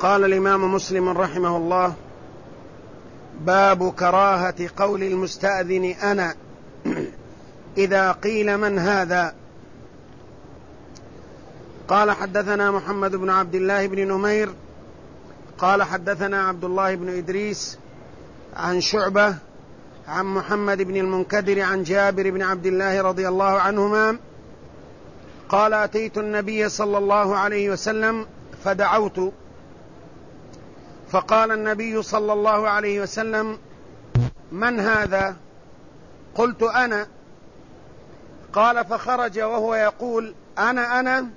قال الإمام مسلم رحمه الله: باب كراهة قول المستأذن أنا إذا قيل من هذا. قال: حدثنا محمد بن عبد الله بن نمير قال: حدثنا عبد الله بن إدريس عن شعبة عن محمد بن المنكدر عن جابر بن عبد الله رضي الله عنهما قال: أتيت النبي صلى الله عليه وسلم فدعوت، فقال النبي صلى الله عليه وسلم: من هذا؟ قلت: أنا. قال: فخرج وهو يقول: أنا.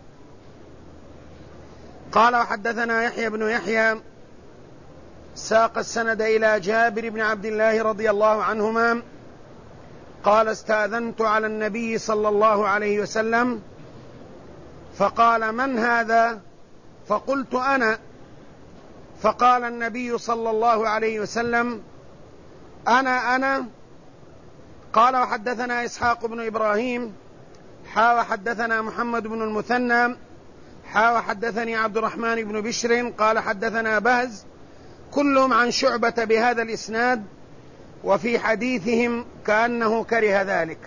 قال: وحدثنا يحيى بن يحيى ساق السند إلى جابر بن عبد الله رضي الله عنهما قال: استأذنت على النبي صلى الله عليه وسلم فقال: من هذا؟ فقلت: أنا. فقال النبي صلى الله عليه وسلم: أنا. قال: وحدثنا إسحاق بن إبراهيم وحدثنا محمد بن المثنى وحدثني عبد الرحمن بن بشر قال: حدثنا بهز كلهم عن شعبة بهذا الإسناد، وفي حديثهم كأنه كره ذلك.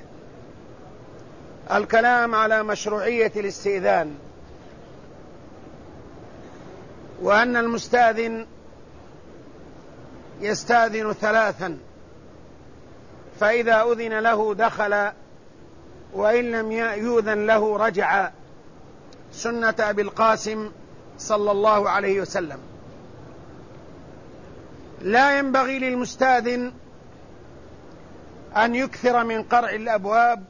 الكلام على مشروعية الاستئذان، وأن المستأذن يستأذن ثلاثا، فإذا أذن له دخل، وإن لم يؤذن له رجع، سنة أبي القاسم صلى الله عليه وسلم. لا ينبغي للمستأذن أن يكثر من قرع الأبواب،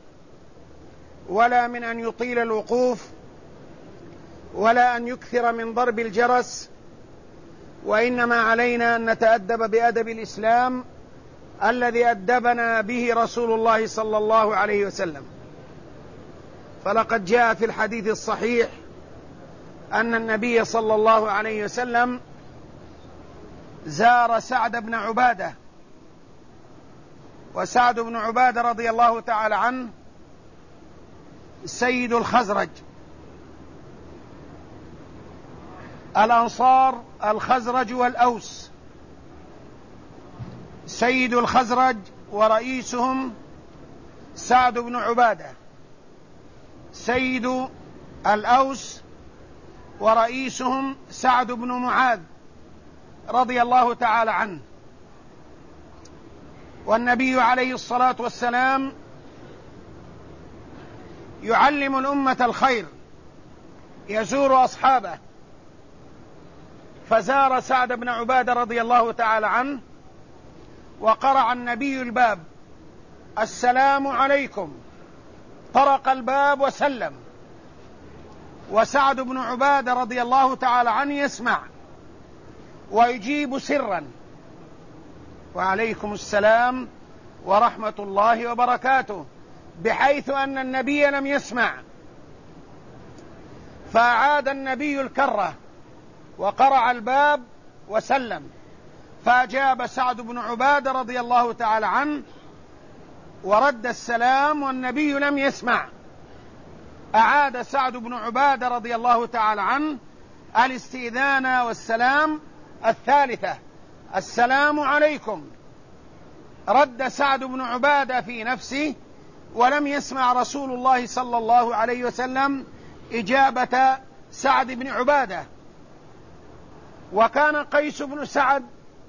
ولا من أن يطيل الوقوف، ولا أن يكثر من ضرب الجرس، وإنما علينا أن نتأدب بأدب الإسلام الذي أدبنا به رسول الله صلى الله عليه وسلم. فلقد جاء في الحديث الصحيح أن النبي صلى الله عليه وسلم زار سعد بن عبادة، وسعد بن عبادة رضي الله تعالى عنه سيد الخزرج، الأنصار الخزرج والأوس، سيد الخزرج ورئيسهم سعد بن عبادة، سيد الأوس ورئيسهم سعد بن معاذ رضي الله تعالى عنه. والنبي عليه الصلاة والسلام يعلم الأمة الخير، يزور أصحابه، فزار سعد بن عبادة رضي الله تعالى عنه، وقرع النبي الباب: السلام عليكم. طرق الباب وسلم، وسعد بن عبادة رضي الله تعالى عنه يسمع ويجيب سرا: وعليكم السلام ورحمة الله وبركاته، بحيث أن النبي لم يسمع. فأعاد النبي الكرة وقرع الباب وسلم، فأجاب سعد بن عبادة رضي الله تعالى عنه ورد السلام، والنبي لم يسمع. أعاد سعد بن عبادة رضي الله تعالى عنه الاستئذان والسلام الثالثة: السلام عليكم. رد سعد بن عبادة في نفسه، ولم يسمع رسول الله صلى الله عليه وسلم إجابة سعد بن عبادة. وكان قيس بن سعد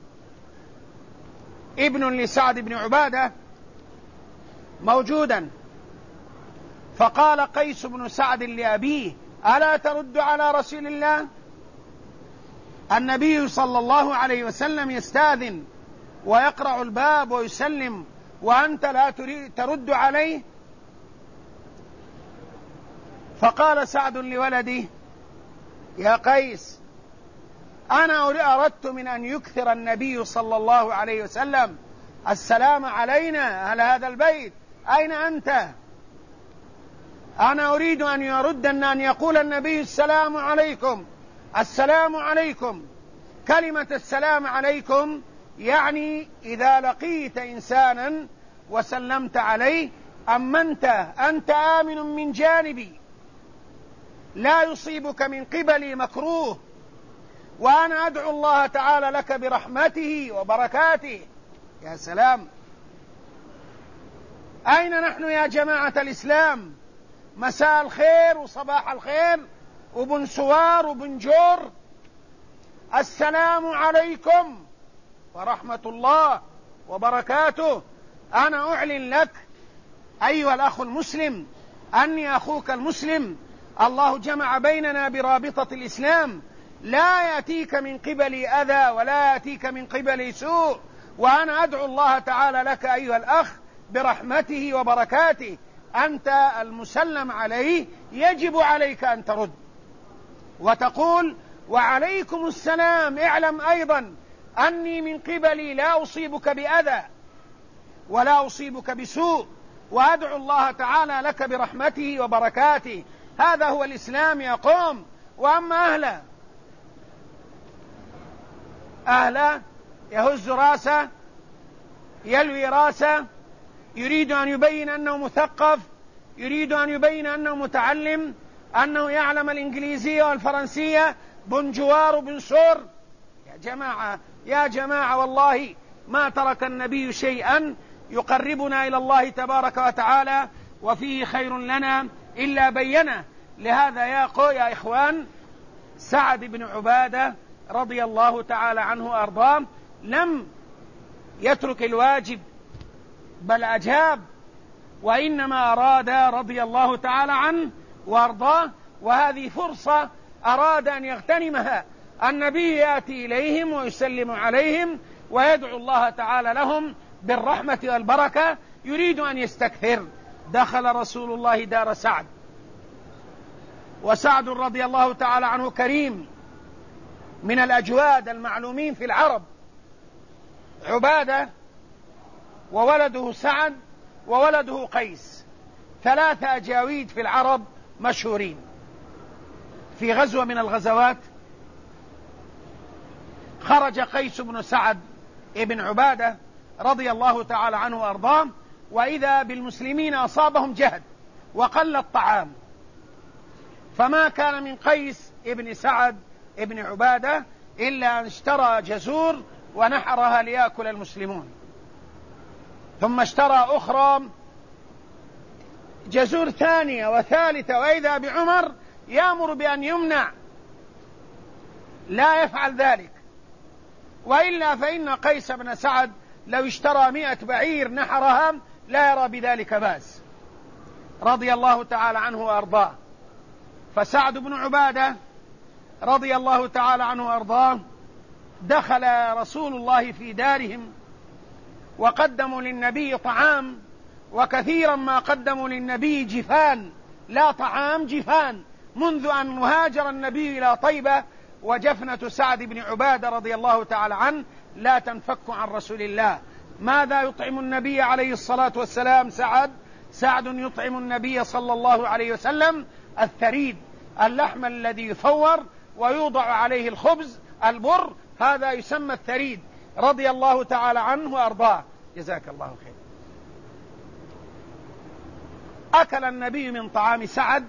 ابن لسعد بن عبادة موجودا، فقال قيس بن سعد لأبيه: ألا ترد على رسول الله؟ النبي صلى الله عليه وسلم يستأذن ويقرع الباب ويسلم، وأنت لا ترد عليه؟ فقال سعد لولده: يا قيس، أنا أردت من أن يكثر النبي صلى الله عليه وسلم السلام علينا على هذا البيت، أين أنت؟ أنا أريد أن يردن أن يقول النبي: السلام عليكم، السلام عليكم. كلمة السلام عليكم يعني إذا لقيت إنسانا وسلمت عليه أمنت، أنت آمن من جانبي، لا يصيبك من قبلي مكروه، وأنا أدعو الله تعالى لك برحمته وبركاته. يا سلام! أين نحن يا جماعة الإسلام؟ مساء الخير وصباح الخير وبنسوار وبنجور، السلام عليكم ورحمة الله وبركاته. أنا أعلن لك أيها الأخ المسلم أني أخوك المسلم، الله جمع بيننا برابطة الإسلام، لا يأتيك من قبل أذى ولا يأتيك من قبل سوء، وأنا أدعو الله تعالى لك أيها الأخ برحمته وبركاته. أنت المسلم عليه، يجب عليك أن ترد وتقول وعليكم السلام، اعلم أيضا أني من قبلي لا أصيبك بأذى ولا أصيبك بسوء، وأدعو الله تعالى لك برحمته وبركاته. هذا هو الإسلام يا قوم. وأما أهله يهز راسه، يلوي راسه، يريد أن يبين أنه مثقف، يريد أن يبين أنه متعلم، أنه يعلم الإنجليزية والفرنسية، بنجوار وبنسور. يا جماعة والله ما ترك النبي شيئا يقربنا إلى الله تبارك وتعالى وفيه خير لنا إلا بينه. لهذا يا إخوان، سعد بن عبادة رضي الله تعالى عنه وأرضاه لم يترك الواجب بل أجاب، وإنما أراد رضي الله تعالى عنه وأرضاه، وهذه فرصة أراد أن يغتنمها. النبي يأتي إليهم ويسلم عليهم ويدعو الله تعالى لهم بالرحمة والبركة، يريد أن يستكثر. دخل رسول الله دار سعد، وسعد رضي الله تعالى عنه كريم من الأجواد المعلومين في العرب، عبادة وولده سعد وولده قيس، 3 أجاويد في العرب مشهورين. في غزوة من الغزوات خرج قيس بن سعد ابن عبادة رضي الله تعالى عنه وأرضاه، وإذا بالمسلمين أصابهم جهد وقل الطعام، فما كان من قيس ابن سعد ابن عبادة إلا أن اشترى جزور ونحرها ليأكل المسلمون، ثم اشترى أخرى جزور ثانية وثالثة، وإذا بعمر يأمر بأن يمنع، لا يفعل ذلك، وإلا فإن قيس بن سعد لو اشترى 100 بعير نحرها لا يرى بذلك بأس رضي الله تعالى عنه وأرضاه. فسعد بن عبادة رضي الله تعالى عنه وأرضاه دخل رسول الله في دارهم وقدموا للنبي طعام، وكثيرا ما قدموا للنبي جفان، لا طعام، جفان، منذ أن هاجر النبي إلى طيبة، وجفنة سعد بن عبادة رضي الله تعالى عنه لا تنفك عن رسول الله. ماذا يطعم النبي عليه الصلاة والسلام؟ سعد يطعم النبي صلى الله عليه وسلم الثريد، اللحم الذي يفور ويوضع عليه الخبز البر، هذا يسمى الثريد رضي الله تعالى عنه وأرضاه. جزاك الله خير. أكل النبي من طعام سعد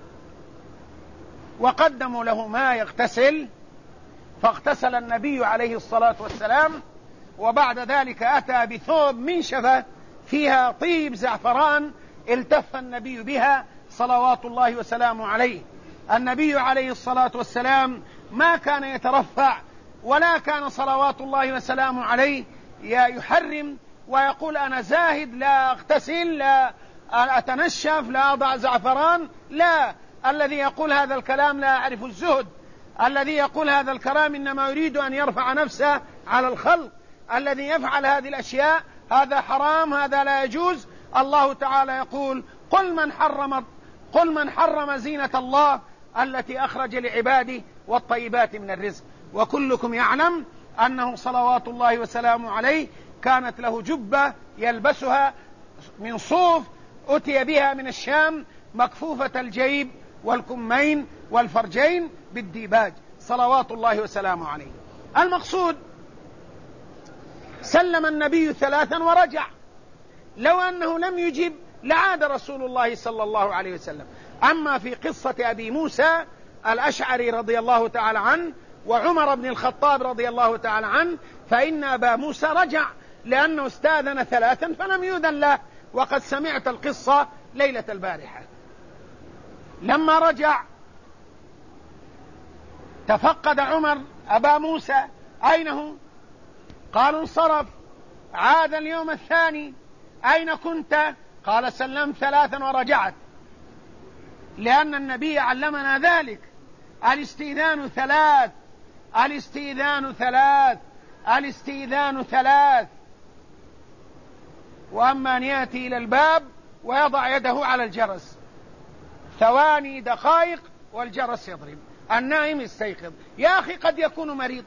وقدموا له ما يغتسل، فاغتسل النبي عليه الصلاة والسلام، وبعد ذلك أتى بثوب منشفة فيها طيب زعفران التف النبي بها صلوات الله وسلامه عليه. النبي عليه الصلاة والسلام ما كان يترفع، ولا كان صلوات الله وسلامه عليه يحرم ويقول أنا زاهد، لا أغتسل، لا أتنشف، لا أضع زعفران، لا. الذي يقول هذا الكلام لا يعرف الزهد، الذي يقول هذا الكلام إنما يريد أن يرفع نفسه على الخلق. الذي يفعل هذه الأشياء هذا حرام، هذا لا يجوز. الله تعالى يقول قل من حرم زينة الله التي أخرج لعباده والطيبات من الرزق. وكلكم يعلم أنه صلوات الله وسلامه عليه كانت له جبة يلبسها من صوف أتي بها من الشام، مكفوفة الجيب والكمين والفرجين بالديباج صلوات الله وسلامه عليه. المقصود سلم النبي 3 ورجع، لو أنه لم يجب لعاد رسول الله صلى الله عليه وسلم. أما في قصة أبي موسى الأشعري رضي الله تعالى عنه وعمر بن الخطاب رضي الله تعالى عنه، فإن أبا موسى رجع لأنه استاذن 3 فلم يؤذن له، وقد سمعت القصة ليلة البارحة. لما رجع تفقد عمر أبا موسى، أين هو؟ قال انصرف. عاد اليوم الثاني، أين كنت؟ قال سلمت 3 ورجعت، لأن النبي علمنا ذلك. الاستئذان 3، الاستئذان 3، الاستئذان 3. وأما أن يأتي إلى الباب ويضع يده على الجرس، ثواني دقائق والجرس يضرب، النائم يستيقظ. يا أخي قد يكون مريض،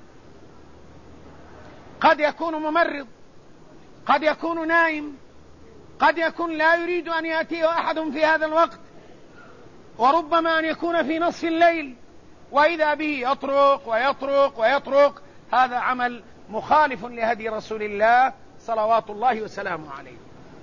قد يكون ممرض، قد يكون نائم، قد يكون لا يريد أن يأتيه أحد في هذا الوقت، وربما أن يكون في نصف الليل، وإذا به يطرق ويطرق ويطرق. هذا عمل مخالف لهدي رسول الله صلوات الله وسلامه عليه.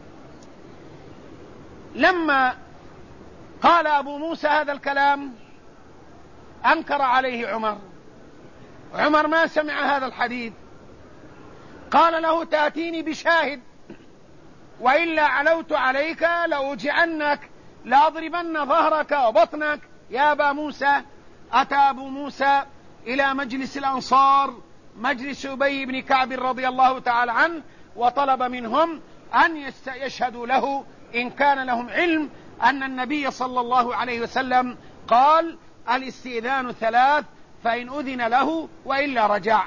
لما قال أبو موسى هذا الكلام أنكر عليه عمر. عمر ما سمع هذا الحديث، قال له تأتيني بشاهد وإلا علوت عليك لأوجعنك لأضربن ظهرك وبطنك. يا أبا موسى، أتى أبو موسى إلى مجلس الأنصار، مجلس أبي بن كعب رضي الله تعالى عنه، وطلب منهم أن يشهدوا له إن كان لهم علم أن النبي صلى الله عليه وسلم قال الاستئذان 3، فإن أذن له وإلا رجع.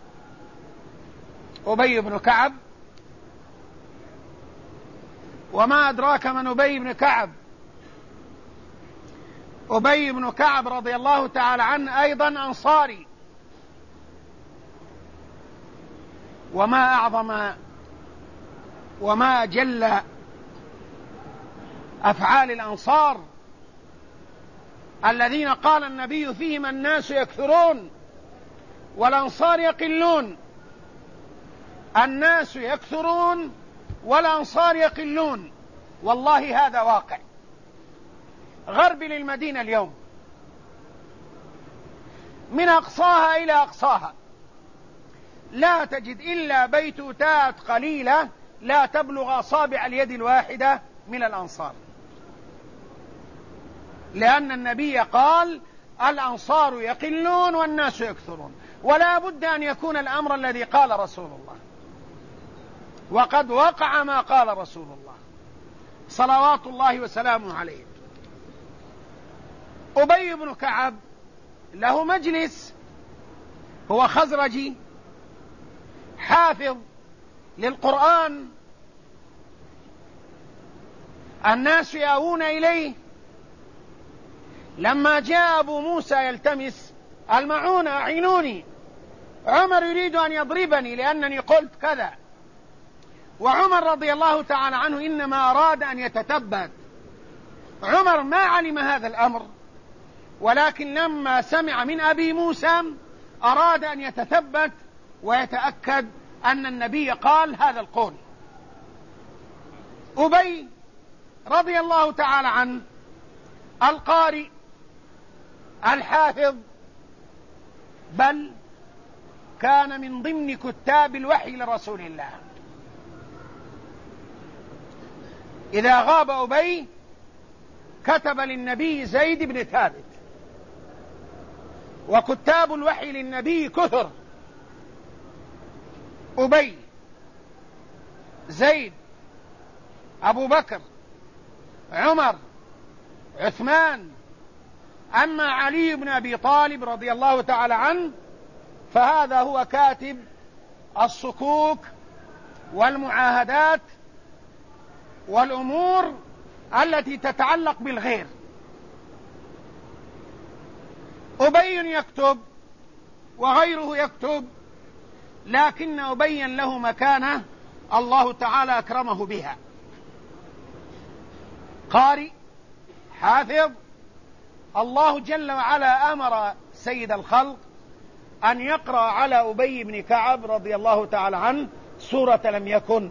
أبي بن كعب، وما أدراك من أبي بن كعب؟ أبي بن كعب رضي الله تعالى عنه أيضا أنصاري، وما أعظم وما أجل أفعال الأنصار الذين قال النبي فيهم الناس يكثرون والأنصار يقلون. الناس يكثرون والأنصار يقلون، والله هذا واقع. غرب للمدينة اليوم من أقصاها إلى أقصاها لا تجد إلا بيتوتات قليلة لا تبلغ أصابع اليد الواحدة من الأنصار، لأن النبي قال الأنصار يقلون والناس يكثرون، ولا بد أن يكون الأمر الذي قال رسول الله، وقد وقع ما قال رسول الله صلوات الله وسلامه عليه. أبي بن كعب له مجلس، هو خزرجي حافظ للقرآن، الناس يأوون إليه. لما جاء أبو موسى يلتمس المعونة، أعينوني، عمر يريد أن يضربني لأنني قلت كذا، وعمر رضي الله تعالى عنه إنما أراد أن يتثبت. عمر ما علم هذا الأمر، ولكن لما سمع من أبي موسى أراد أن يتثبت ويتأكد أن النبي قال هذا القول. أبي رضي الله تعالى عنه القارئ الحافظ، بل كان من ضمن كتاب الوحي لرسول الله. إذا غاب أبي كتب للنبي زيد بن ثابت، وكتاب الوحي للنبي كثر: أبي، زيد، أبو بكر، عمر، عثمان. أما علي بن أبي طالب رضي الله تعالى عنه فهذا هو كاتب الصكوك والمعاهدات والأمور التي تتعلق بالغير. أبي يكتب وغيره يكتب، لكن أبي له مكانة الله تعالى أكرمه بها. قارئ حافظ، الله جل وعلا أمر سيد الخلق أن يقرأ على أبي بن كعب رضي الله تعالى عنه سورة لم يكن،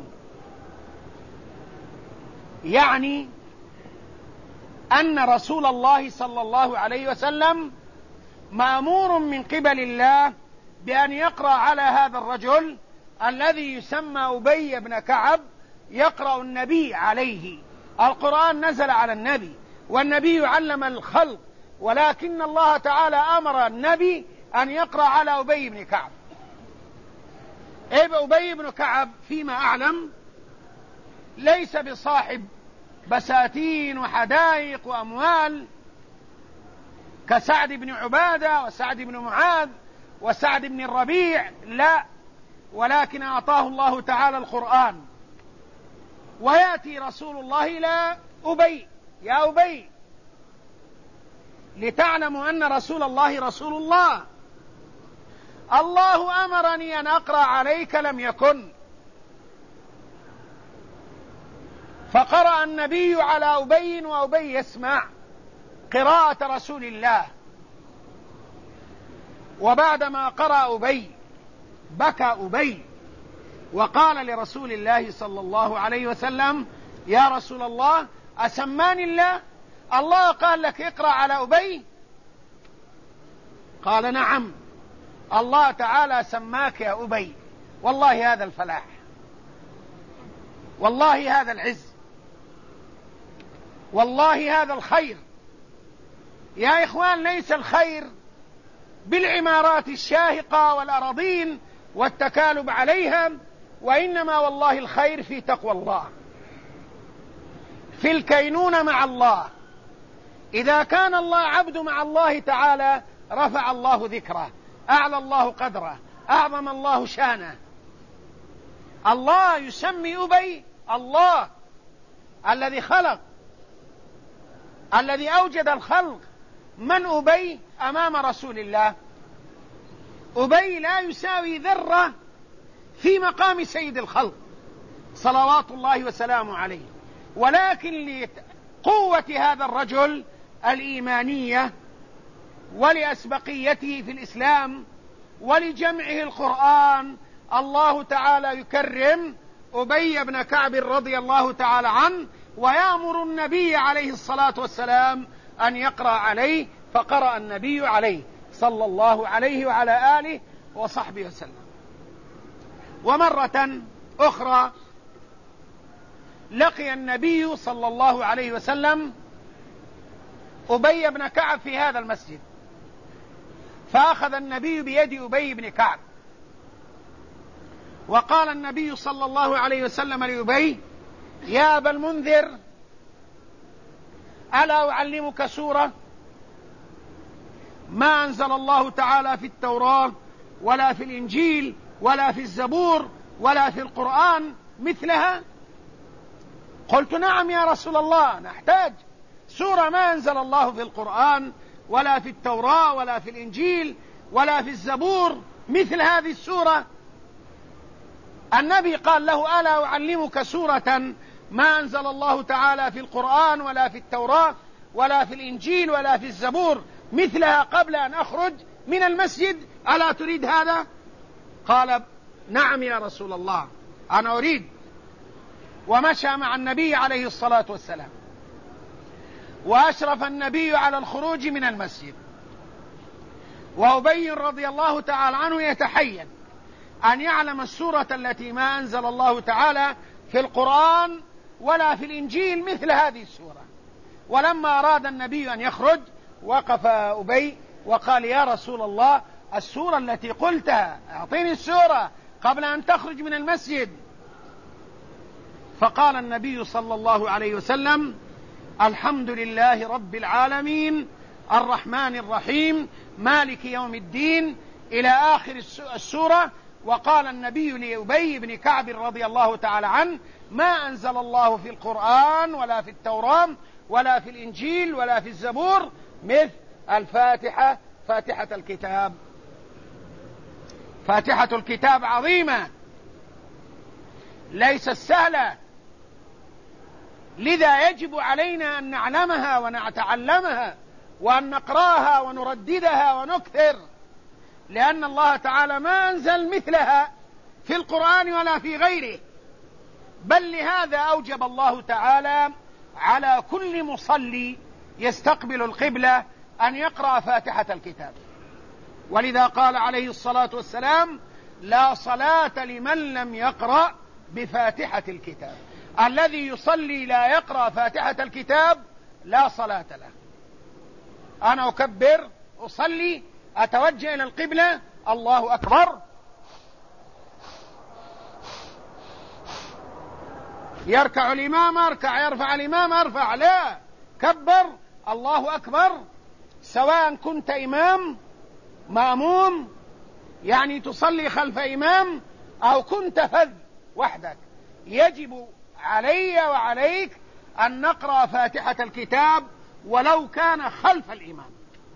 يعني أن رسول الله صلى الله عليه وسلم مأمور من قبل الله بأن يقرأ على هذا الرجل الذي يسمى أبي بن كعب، يقرأ النبي عليه. القرآن نزل على النبي والنبي علم الخلق، ولكن الله تعالى أمر النبي أن يقرأ على أبي بن كعب. أبي بن كعب فيما أعلم ليس بصاحب بساتين وحدائق وأموال كسعد بن عبادة وسعد بن معاذ وسعد بن الربيع، لا، ولكن أعطاه الله تعالى القرآن. ويأتي رسول الله إلى أبي: يا أبي، لتعلموا أن رسول الله رسول الله، الله أمرني أن أقرأ عليك لم يكن. فقرأ النبي على أبي وأبي يسمع قراءة رسول الله. وبعدما قرأ أبي بكى أبي وقال لرسول الله صلى الله عليه وسلم: يا رسول الله، أسماني الله؟ الله قال لك اقرأ على أبي؟ قال: نعم، الله تعالى سماك يا أبي. والله هذا الفلاح، والله هذا العز، والله هذا الخير. يا إخوان، ليس الخير بالعمارات الشاهقة والأراضين والتكالب عليها، وإنما والله الخير في تقوى الله، في الكينونة مع الله. إذا كان الله عبد مع الله تعالى رفع الله ذكره، أعلى الله قدره، أعظم الله شانه. الله يسمي أبي الله الذي خلق، الذي أوجد الخلق. من أبي أمام رسول الله؟ أبي لا يساوي ذرة في مقام سيد الخلق صلوات الله وسلامه عليه، ولكن لقوة هذا الرجل الإيمانية ولأسبقيته في الإسلام ولجمعه القرآن، الله تعالى يكرم أبي بن كعب رضي الله تعالى عنه، ويأمر النبي عليه الصلاة والسلام أن يقرأ عليه. فقرأ النبي عليه صلى الله عليه وعلى آله وصحبه وسلم. ومرة أخرى لقي النبي صلى الله عليه وسلم أبي بن كعب في هذا المسجد، فأخذ النبي بيد أبي بن كعب، وقال النبي صلى الله عليه وسلم لأبي: يا أبا المنذر، ألا أعلمك سورة ما أنزل الله تعالى في التوراة ولا في الإنجيل ولا في الزبور ولا في القرآن مثلها؟ قلت: نعم يا رسول الله، نحتاج سورة ما أنزل الله في القرآن ولا في التوراة ولا في الإنجيل ولا في الزبور مثل هذه السورة. النبي قال له: ألا أعلمك سورة ما أنزل الله تعالى في القرآن ولا في التوراة ولا في الإنجيل ولا في الزبور مثلها قبل أن أخرج من المسجد؟ ألا تريد هذا؟ قال: نعم يا رسول الله، أنا أريد. ومشى مع النبي عليه الصلاة والسلام، وأشرف النبي على الخروج من المسجد، وأبي رضي الله تعالى عنه يتحين أن يعلم السورة التي ما أنزل الله تعالى في القرآن ولا في الإنجيل مثل هذه السورة. ولما أراد النبي أن يخرج وقف أبي وقال: يا رسول الله، السورة التي قلتها، أعطيني السورة قبل أن تخرج من المسجد. فقال النبي صلى الله عليه وسلم: الحمد لله رب العالمين الرحمن الرحيم مالك يوم الدين، إلى آخر السورة. وقال النبي لأبي بن كعب رضي الله تعالى عنه: ما أنزل الله في القرآن ولا في التوراة ولا في الإنجيل ولا في الزبور مثل الفاتحة، فاتحة الكتاب. فاتحة الكتاب عظيمة ليست سهلة، لذا يجب علينا أن نعلمها ونتعلمها وأن نقراها ونرددها ونكثر، لأن الله تعالى ما أنزل مثلها في القرآن ولا في غيره. بل لهذا أوجب الله تعالى على كل مصلي يستقبل القبلة أن يقرأ فاتحة الكتاب. ولذا قال عليه الصلاة والسلام: لا صلاة لمن لم يقرأ بفاتحة الكتاب. الذي يصلي لا يقرأ فاتحة الكتاب لا صلاة له. أنا أكبر، أصلي، أتوجه إلى القبلة، الله أكبر، يركع الإمام أركع، يرفع الإمام أرفع، لا، كبر، الله أكبر، سواء كنت إمام مأموم يعني تصلي خلف إمام أو كنت فذ وحدك، يجب علي وعليك أن نقرأ فاتحة الكتاب ولو كان خلف الإمام.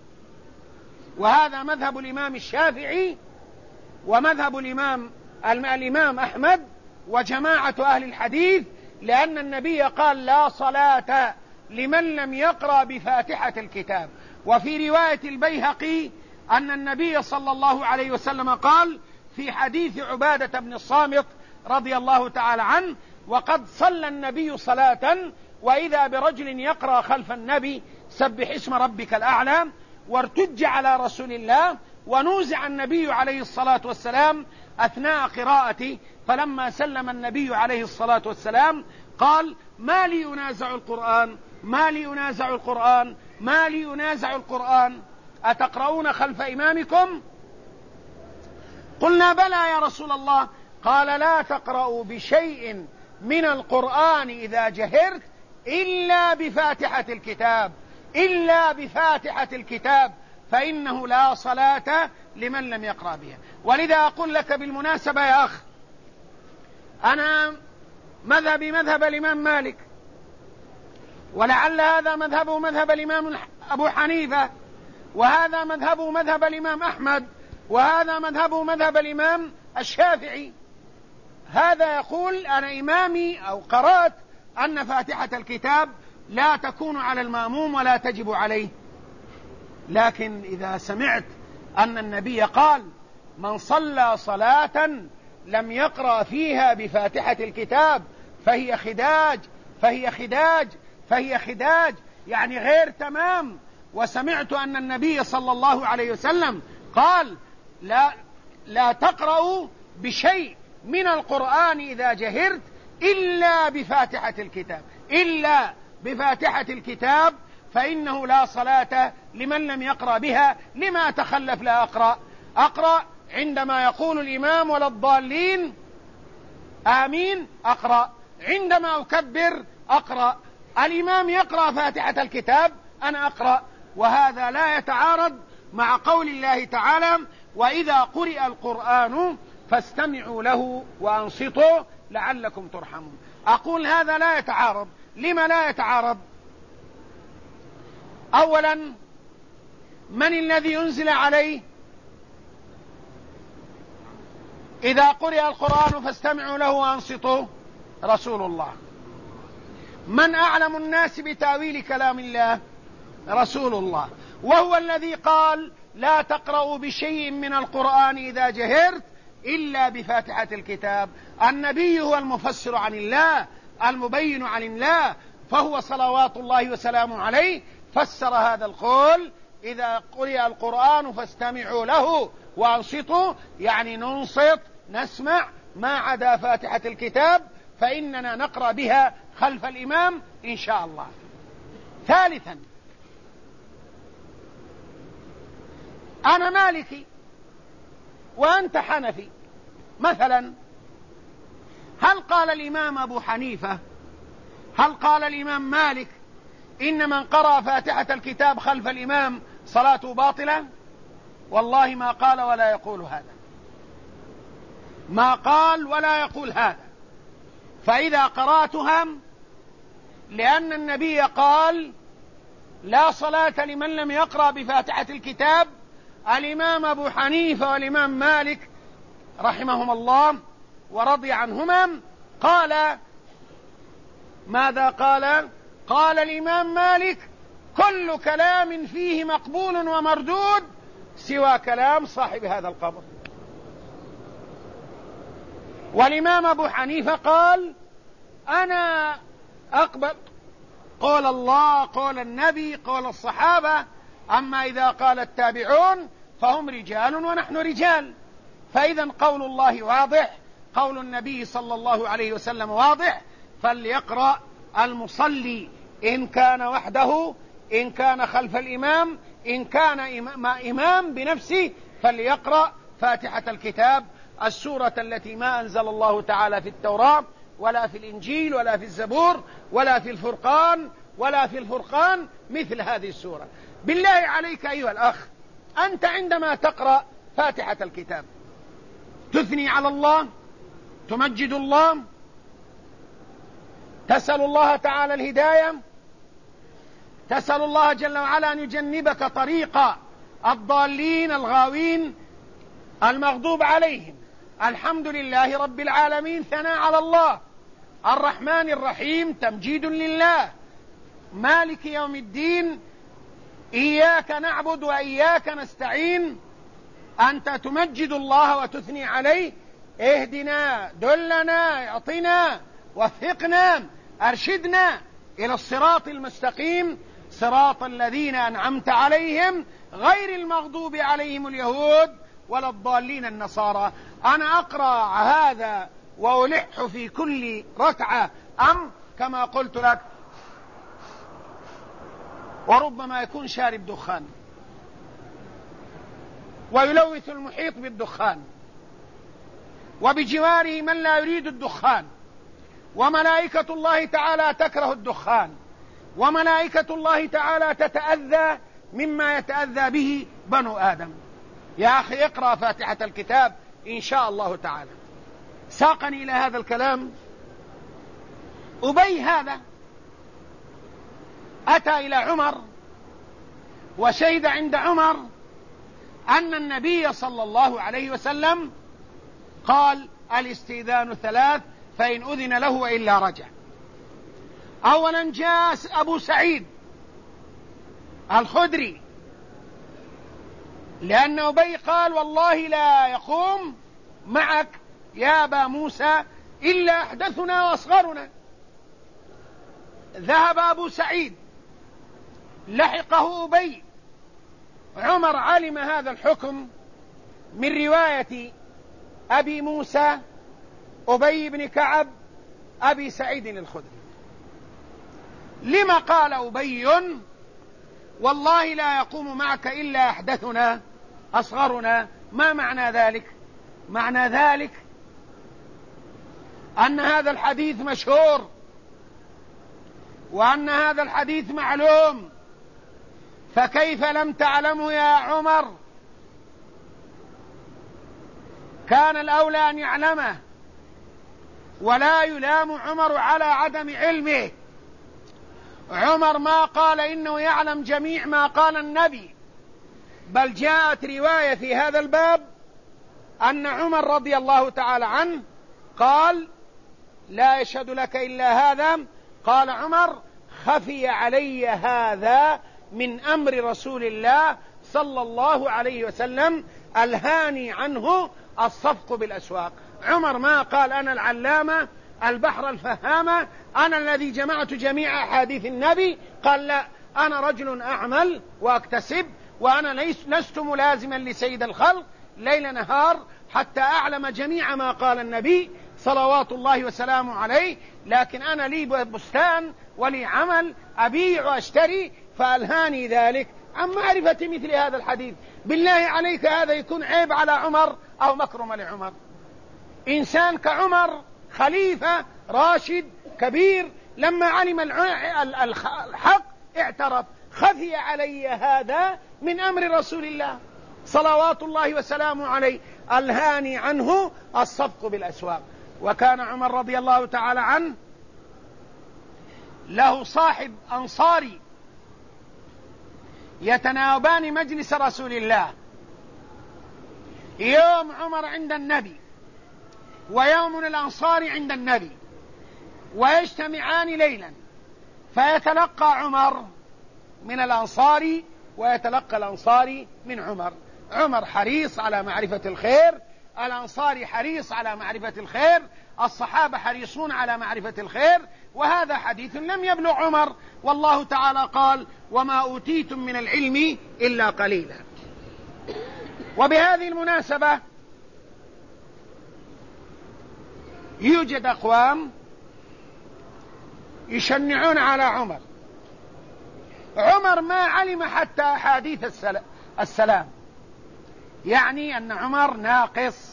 وهذا مذهب الإمام الشافعي ومذهب الإمام أحمد وجماعة أهل الحديث، لأن النبي قال: لا صلاة لمن لم يقرأ بفاتحة الكتاب. وفي رواية البيهقي أن النبي صلى الله عليه وسلم قال في حديث عبادة بن الصامت رضي الله تعالى عنه: وقد صلى النبي صلاة وإذا برجل يقرأ خلف النبي سبح اسم ربك الأعلى، وارتج على رسول الله، ونوزع النبي عليه الصلاة والسلام أثناء قراءته، فلما سلم النبي عليه الصلاة والسلام قال: ما لي ينازع القرآن، ما لي ينازع القرآن، ما لي ينازع القرآن، أتقرؤون خلف إمامكم؟ قلنا: بلى يا رسول الله. قال: لا تقرأوا بشيء من القرآن إذا جهرت إلا بفاتحة الكتاب، إلا بفاتحة الكتاب، فإنه لا صلاة لمن لم يقرأ بها. ولذا أقول لك بالمناسبة يا أخ، أنا مذهبي مذهب الإمام مالك، ولعل هذا مذهبه مذهب الإمام أبو حنيفة، وهذا مذهبه مذهب الإمام أحمد، وهذا مذهبه مذهب الإمام الشافعي. هذا يقول: أنا إمامي أو قرأت أن فاتحة الكتاب لا تكون على المأموم ولا تجب عليه. لكن إذا سمعت أن النبي قال: من صلى صلاة لم يقرأ فيها بفاتحة الكتاب فهي خداج، فهي خداج، فهي خداج، يعني غير تمام. وسمعت أن النبي صلى الله عليه وسلم قال: لا تقرأوا بشيء من القرآن إذا جهرت إلا بفاتحة الكتاب، إلا بفاتحة الكتاب، فإنه لا صلاة لمن لم يقرأ بها. لما أتخلف لا أقرأ؟ أقرأ عندما يقول الإمام ولا الضالين آمين أقرأ، عندما أكبر أقرأ، الإمام يقرأ فاتحة الكتاب أنا أقرأ. وهذا لا يتعارض مع قول الله تعالى: وإذا قرئ القرآن فاستمعوا له وأنصتوا لعلكم ترحمون. أقول هذا لا يتعارض. لما لا يتعارض؟ أولا، من الذي ينزل عليه إذا قرئ القرآن فاستمعوا له وأنصتوا؟ رسول الله. من أعلم الناس بتأويل كلام الله؟ رسول الله. وهو الذي قال: لا تقرأوا بشيء من القرآن إذا جهرت إلا بفاتحة الكتاب. النبي هو المفسر عن الله، المبين عن الله، فهو صلوات الله وسلامه عليه فسر هذا القول: إذا قرئ القرآن فاستمعوا له وأنصتوا، يعني ننصت نسمع، ما عدا فاتحة الكتاب فإننا نقرأ بها خلف الإمام إن شاء الله. ثالثا، أنا مالكي وأنت حنفي مثلا، هل قال الإمام أبو حنيفة، هل قال الإمام مالك إن من قرأ فاتحة الكتاب خلف الإمام صلاته باطلة؟ والله ما قال ولا يقول هذا، ما قال ولا يقول هذا. فإذا قرأتها، لأن النبي قال: لا صلاة لمن لم يقرأ بفاتحة الكتاب، الإمام أبو حنيفة والإمام مالك رحمهم الله ورضي عنهما قال ماذا قال؟ قال الإمام مالك: كل كلام فيه مقبول ومردود سوى كلام صاحب هذا القبر. والإمام أبو حنيفة قال: أنا أقبل قول الله، قول النبي، قول الصحابة، أما إذا قال التابعون فهم رجال ونحن رجال. فإذا قول الله واضح، قول النبي صلى الله عليه وسلم واضح. فليقرأ المصلي إن كان وحده، إن كان خلف الإمام، إن كان إمام بنفسه، فليقرأ فاتحة الكتاب، السورة التي ما أنزل الله تعالى في التوراة ولا في الإنجيل ولا في الزبور ولا في الفرقان مثل هذه السورة. بالله عليك أيها الأخ، أنت عندما تقرأ فاتحة الكتاب تثني على الله، تمجد الله، تسأل الله تعالى الهداية، تسأل الله جل وعلا أن يجنبك طريق الضالين الغاوين المغضوب عليهم. الحمد لله رب العالمين، ثناء على الله. الرحمن الرحيم، تمجيد لله. مالك يوم الدين، إياك نعبد وإياك نستعين، أنت تمجد الله وتثني عليه. اهدنا، دلنا، اعطنا، وفقنا، أرشدنا إلى الصراط المستقيم، صراط الذين أنعمت عليهم غير المغضوب عليهم اليهود ولا الضالين النصارى. أنا أقرأ هذا وألح في كل ركعة، أم كما قلت لك، وربما يكون شارب دخان ويلوث المحيط بالدخان، وبجواره من لا يريد الدخان، وملائكة الله تعالى تكره الدخان، وملائكة الله تعالى تتأذى مما يتأذى به بنو آدم. يا أخي اقرأ فاتحة الكتاب إن شاء الله تعالى. ساقني إلى هذا الكلام أبي هذا أتى إلى عمر وشهد عند عمر أن النبي صلى الله عليه وسلم قال: الاستئذان 3، فإن أذن له وإلا رجع. أولا جاء أبو سعيد الخدري، لأن أبي قال: والله لا يقوم معك يا أبا موسى إلا أحدثنا وأصغرنا. ذهب أبو سعيد، لحقه أبي. عمر علم هذا الحكم من رواية أبي موسى أبي بن كعب أبي سعيد الخدري. لما قال أبي: والله لا يقوم معك إلا أحدثنا أصغرنا؟ ما معنى ذلك؟ معنى ذلك أن هذا الحديث مشهور، وأن هذا الحديث معلوم، فكيف لم تعلمه يا عمر؟ كان الأولى أن يعلمه، ولا يلام عمر على عدم علمه. عمر ما قال إنه يعلم جميع ما قال النبي، بل جاءت رواية في هذا الباب أن عمر رضي الله تعالى عنه قال: لا يشهد لك إلا هذا. قال عمر: خفي علي هذا من أمر رسول الله صلى الله عليه وسلم، ألهاني عنه الصفق بالأسواق. عمر ما قال: أنا العلامة البحر الفهامة، أنا الذي جمعت جميع أحاديث النبي. قال: لا، أنا رجل أعمل وأكتسب، وأنا لست ملازما لسيد الخلق ليل نهار حتى أعلم جميع ما قال النبي صلوات الله وسلامه عليه، لكن أنا لي بستان ولي عمل أبيع وأشتري، فألهاني ذلك عن معرفة مثل هذا الحديث. بالله عليك هذا يكون عيب على عمر أو مكرم لعمر؟ إنسان كعمر خليفة راشد كبير، لما علم الحق اعترف. خفي علي هذا من أمر رسول الله صلوات الله وسلامه عليه، ألهاني عنه الصفق بالأسواق. وكان عمر رضي الله تعالى عنه له صاحب أنصاري يتناوبان مجلس رسول الله. يوم عمر عند النبي ويوم الأنصار عند النبي، ويجتمعان ليلا، فيتلقى عمر من الأنصار ويتلقى الأنصاري من عمر. عمر حريص على معرفة الخير، الأنصاري حريص على معرفة الخير، الصحابة حريصون على معرفة الخير. وهذا حديث لم يبلغ عمر، والله تعالى قال: وما أوتيتم من العلم إلا قليلا. وبهذه المناسبة يوجد أقوام يشنعون على عمر. عمر ما علم حتى أحاديث السلام، يعني أن عمر ناقص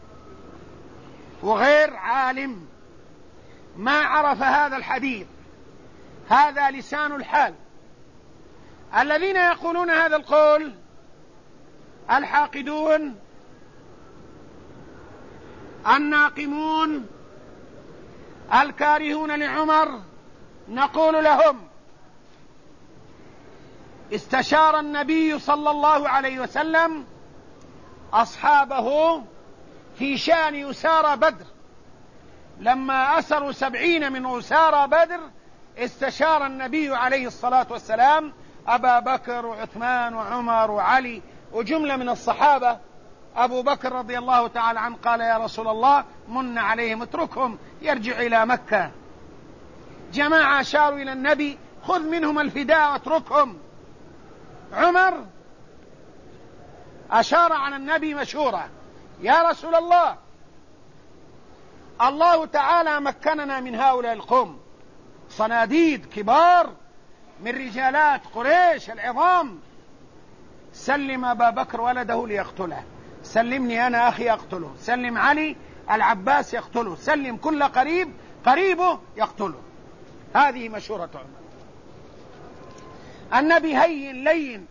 وغير عالم، ما عرف هذا الحديث. هذا لسان الحال. الذين يقولون هذا القول الحاقدون الناقمون الكارهون لعمر، نقول لهم: استشار النبي صلى الله عليه وسلم أصحابه في شأن أسارى بدر، لما أسروا 70 من أسارى بدر استشار النبي عليه الصلاة والسلام أبا بكر وعثمان وعمر وعلي وجملة من الصحابة. أبو بكر رضي الله تعالى عنه قال: يا رسول الله من عليهم، اتركهم يرجع إلى مكة. جماعة أشاروا إلى النبي: خذ منهم الفداء واتركهم. عمر أشار على النبي مشورة: يا رسول الله، الله تعالى مكننا من هؤلاء القوم، صناديد كبار من رجالات قريش العظام، سلم أبا بكر ولده ليقتله، سلمني أنا أخي أقتله، سلم علي العباس يقتله، سلم كل قريبه يقتله. هذه مشورة عمر. النبي هين لين،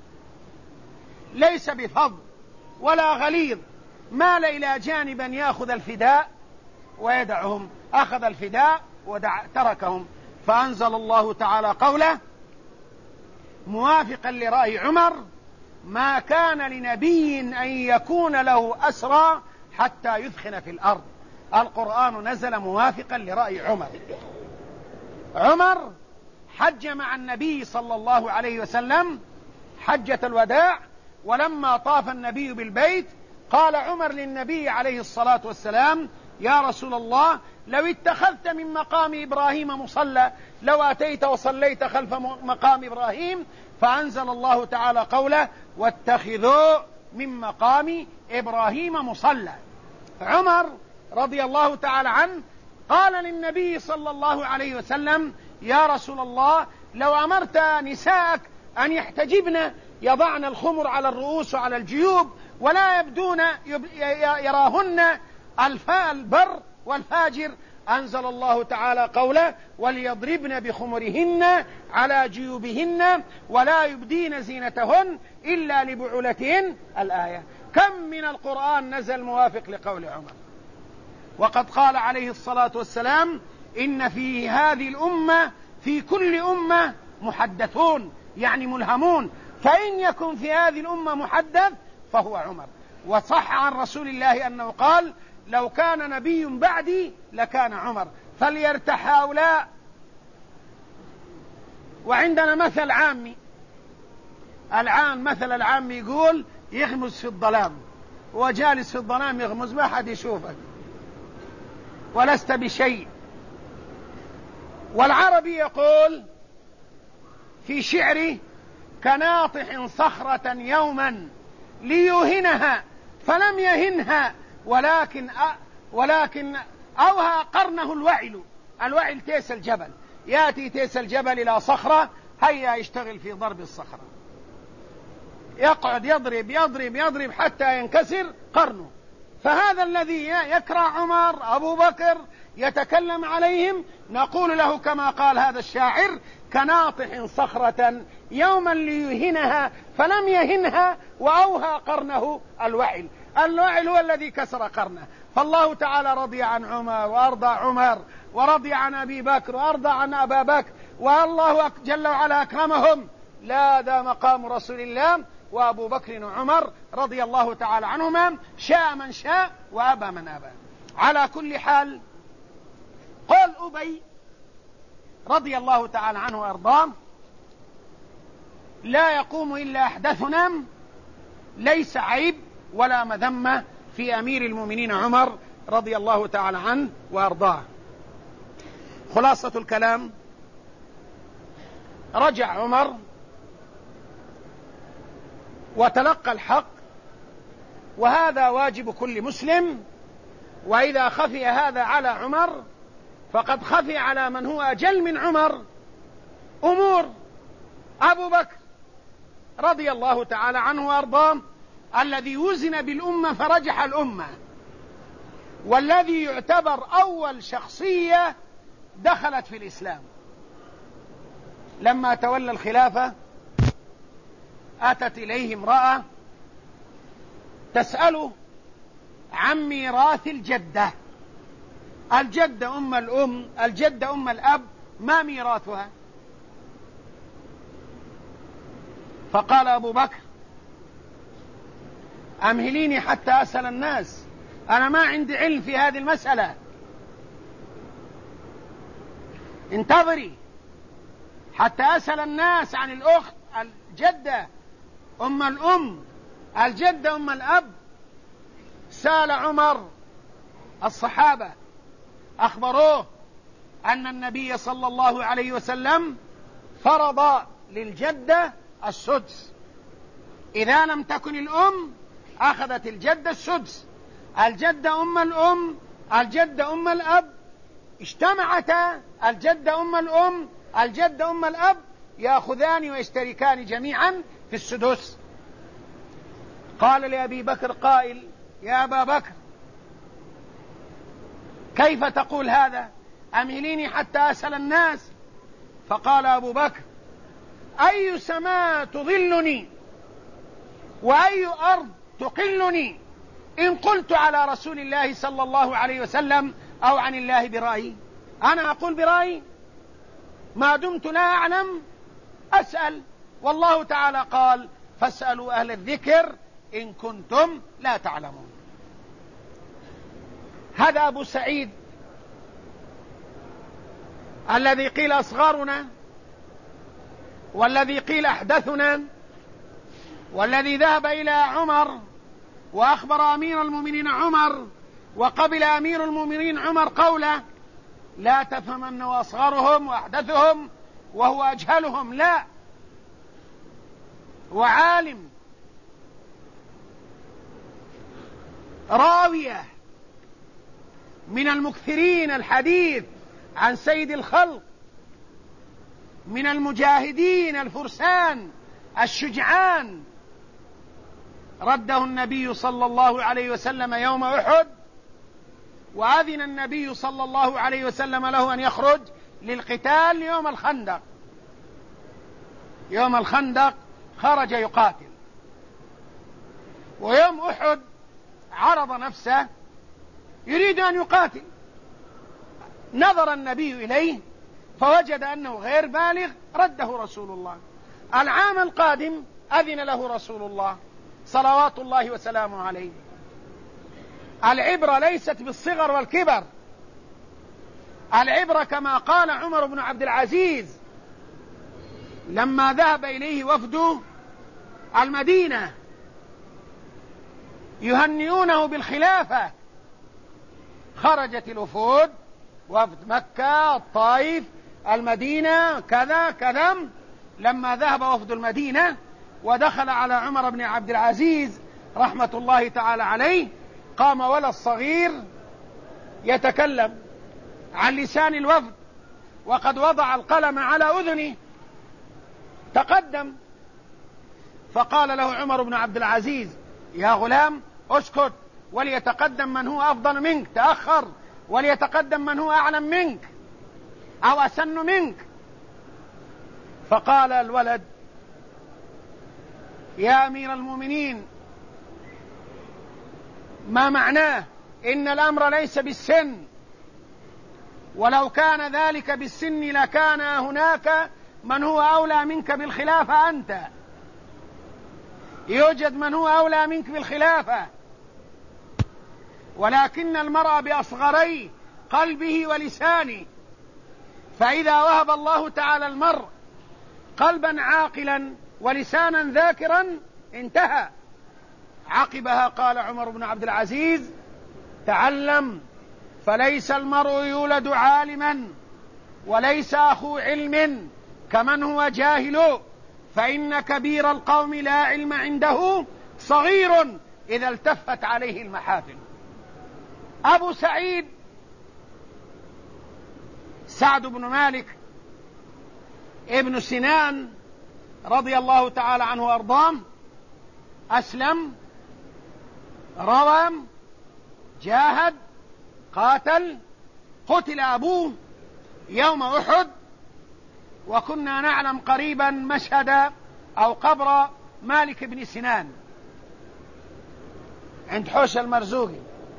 ليس بفظ ولا غليظ، مال إلى جانب أن يأخذ الفداء ويدعهم، أخذ الفداء تركهم. فأنزل الله تعالى قوله موافقا لرأي عمر: ما كان لنبي أن يكون له أسرى حتى يثخن في الأرض. القرآن نزل موافقا لرأي عمر. عمر حج مع النبي صلى الله عليه وسلم حجة الوداع، ولما طاف النبي بالبيت قال عمر للنبي عليه الصلاة والسلام: يا رسول الله، لو اتخذت من مقام إبراهيم مصلى، لو أتيت وصليت خلف مقام إبراهيم. فأنزل الله تعالى قوله: واتخذوا من مقام إبراهيم مصلى. عمر رضي الله تعالى عنه قال للنبي صلى الله عليه وسلم: يا رسول الله، لو أمرت نساءك أن يحتجبن، يضعن الخمر على الرؤوس وعلى الجيوب ولا يبدون يراهن البر والفاجر، أنزل الله تعالى قوله: وليضربن بخمرهن على جيوبهن ولا يبدين زينتهن إلا لبعولتهن. الآية. كم من القرآن نزل موافق لقول عمر. وقد قال عليه الصلاة والسلام: إن في هذه الأمة، في كل أمة محدثون، يعني ملهمون، فإن يكن في هذه الأمة محدث فهو عمر. وصح عن رسول الله أنه قال: لو كان نبي بعدي لكان عمر، فليرتح هؤلاء. وعندنا مثل عامي، مثل العام يقول: يغمز في الظلام، وجالس في الظلام يغمز، ما حد يشوفك ولست بشيء. والعربي يقول في شعره: كناطح صخرة يوما ليوهنها فلم يهنها، ولكن أوهى قرنه الوعل تيس الجبل. يأتي تيس الجبل إلى صخرة، هيا يشتغل في ضرب الصخرة، يقعد يضرب حتى ينكسر قرنه. فهذا الذي يكره عمر أبو بكر يتكلم عليهم، نقول له كما قال هذا الشاعر: كناطح صخرة يوما ليهنها فلم يهنها وأوهى قرنه الوعل هو الذي كسر قرنه. فالله تعالى رضي عن عمر وأرضى عمر، ورضي عن أبي بكر وأرضى عن أبا بكر، والله جل وعلا أكرمهم. لا ذا مقام رسول الله وأبو بكر وعمر رضي الله تعالى عنهما، شاء من شاء وأبى من أبى. على كل حال، قال أبي رضي الله تعالى عنه وأرضاه: لا يقوم إلا أحدثنا، ليس عيب ولا مذمة في أمير المؤمنين عمر رضي الله تعالى عنه وأرضاه. خلاصة الكلام: رجع عمر وتلقى الحق وهذا واجب كل مسلم. وإذا خفي هذا على عمر فقد خفي على من هو أجل من عمر أمور. أبو بكر رضي الله تعالى عنه وأرضاه، الذي وزن بالأمة فرجح الأمة، والذي يعتبر أول شخصية دخلت في الإسلام. لما تولى الخلافة أتت إليه امرأة تسأله عن ميراث الجدة. الجدة أم الأم، الجدة أم الأب، ما ميراثها؟ فقال أبو بكر: أمهليني حتى أسأل الناس، أنا ما عندي علم في هذه المسألة، انتظري حتى أسأل الناس عن الأخت الجدة أم الأم، الجدة أم الأب. سأل عمر الصحابة، أخبروه أن النبي صلى الله عليه وسلم فرض للجدة السدس، إذا لم تكن الأم أخذت الجدة السدس، الجدة أم الأم، الجدة أم الأب، اجتمعتا الجدة أم الأم، الجدة أم الأب، يأخذان ويشتركان جميعا في السدس. قال لأبي بكر قائل: يا أبا بكر، كيف تقول هذا؟ أمهليني حتى أسأل الناس. فقال أبو بكر: أي سماء تظلني وأي أرض تقلني إن قلت على رسول الله صلى الله عليه وسلم أو عن الله برأيي؟ أنا أقول برأيي ما دمت لا أعلم أسأل، والله تعالى قال: فاسألوا أهل الذكر إن كنتم لا تعلمون. هذا أبو سعيد الذي قيل أصغرنا، والذي قيل أحدثنا، والذي ذهب إلى عمر وأخبر أمير المؤمنين عمر، وقبل أمير المؤمنين عمر قوله: لا تفهم أنه أصغرهم وأحدثهم وهو أجهلهم، لا، وعالم راوية من المكثرين الحديث عن سيد الخلق، من المجاهدين الفرسان الشجعان. رده النبي صلى الله عليه وسلم يوم أحد، وأذن النبي صلى الله عليه وسلم له أن يخرج للقتال يوم الخندق. يوم الخندق خرج يقاتل، ويوم أحد عرض نفسه يريد أن يقاتل. نظر النبي إليه فوجد أنه غير بالغ، رده رسول الله. العام القادم أذن له رسول الله صلوات الله وسلامه عليه. العبرة ليست بالصغر والكبر، العبرة كما قال عمر بن عبد العزيز لما ذهب إليه وفد المدينة يهنئونه بالخلافة، خرجت الوفود، وفد مكة، الطائف، المدينة، كذا كذا. لما ذهب وفد المدينة ودخل على عمر بن عبد العزيز رحمة الله تعالى عليه، قام ولد صغير يتكلم عن لسان الوفد وقد وضع القلم على أذنه، تقدم فقال له عمر بن عبد العزيز: يا غلام اسكت، وليتقدم من هو أفضل منك، تأخر وليتقدم من هو أعلم منك أو أسن منك. فقال الولد: يا أمير المؤمنين، ما معناه؟ إن الأمر ليس بالسن، ولو كان ذلك بالسن لكان هناك من هو أولى منك بالخلافة أنت، يوجد من هو أولى منك بالخلافة، ولكن المرء بأصغري قلبه ولسانه، فإذا وهب الله تعالى المرء قلبا عاقلا ولسانا ذاكرا انتهى. عقبها قال عمر بن عبد العزيز: تعلم، فليس المرء يولد عالما وليس أخو علم كمن هو جاهل، فإن كبير القوم لا علم عنده صغير إذا التفت عليه المحافل. أبو سعيد سعد بن مالك ابن سنان رضي الله تعالى عنه وأرضاه أسلم، روم، جاهد، قاتل، قتل أبوه يوم أحد. وكنا نعلم قريبا مشهد أو قبر مالك بن سنان عند حوش المرزوقي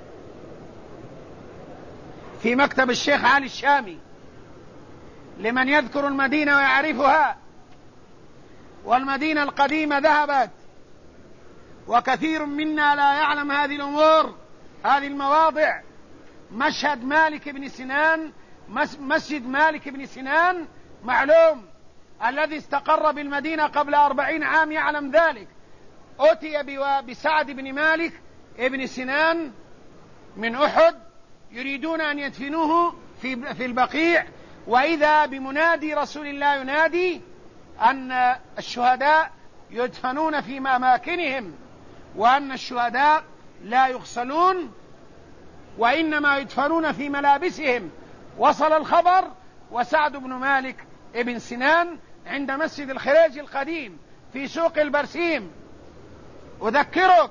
في مكتب الشيخ علي الشامي، لمن يذكر المدينة ويعرفها. والمدينة القديمة ذهبت، وكثير منا لا يعلم هذه الأمور، هذه المواضع. مشهد مالك بن سنان، مسجد مالك بن سنان معلوم، الذي استقر بالمدينة قبل 40 عام يعلم ذلك. أتي بسعد بن مالك ابن سنان من أحد، يريدون أن يدفنوه في البقيع، وإذا بمنادي رسول الله ينادي أن الشهداء يدفنون في أماكنهم، وأن الشهداء لا يغسلون وإنما يدفنون في ملابسهم. وصل الخبر، وسعد بن مالك ابن سنان عند مسجد الخريج القديم في سوق البرسيم. أذكرك،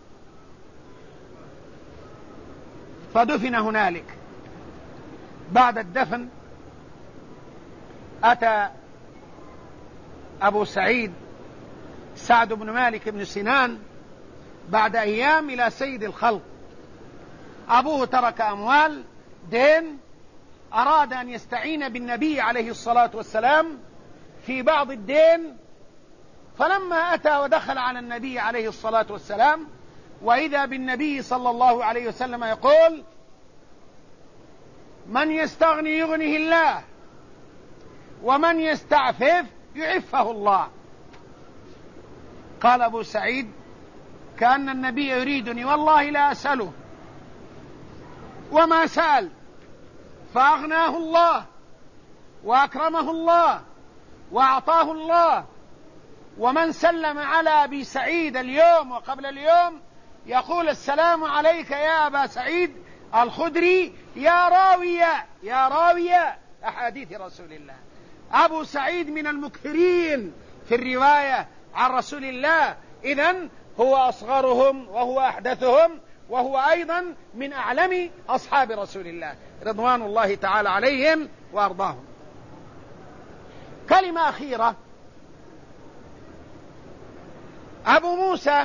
فدفن هنالك. بعد الدفن أتى أبو سعيد سعد بن مالك بن سنان بعد أيام إلى سيد الخلق. أبوه ترك أموال دين، أراد أن يستعين بالنبي عليه الصلاة والسلام في بعض الدين. فلما أتى ودخل على النبي عليه الصلاة والسلام، وإذا بالنبي صلى الله عليه وسلم يقول: من يستغني يغنيه الله، ومن يستعفف يعفه الله. قال أبو سعيد: كأن النبي يريدني، والله لا أسأله. وما سأل، فأغناه الله وأكرمه الله وأعطاه الله. ومن سلم على أبي سعيد اليوم وقبل اليوم يقول: السلام عليك يا أبا سعيد الخدري، يا راوي أحاديث رسول الله. أبو سعيد من المكثرين في الرواية عن رسول الله، إذن هو أصغرهم وهو أحدثهم، وهو أيضا من أعلم أصحاب رسول الله رضوان الله تعالى عليهم وأرضاهم. كلمة أخيرة. أبو موسى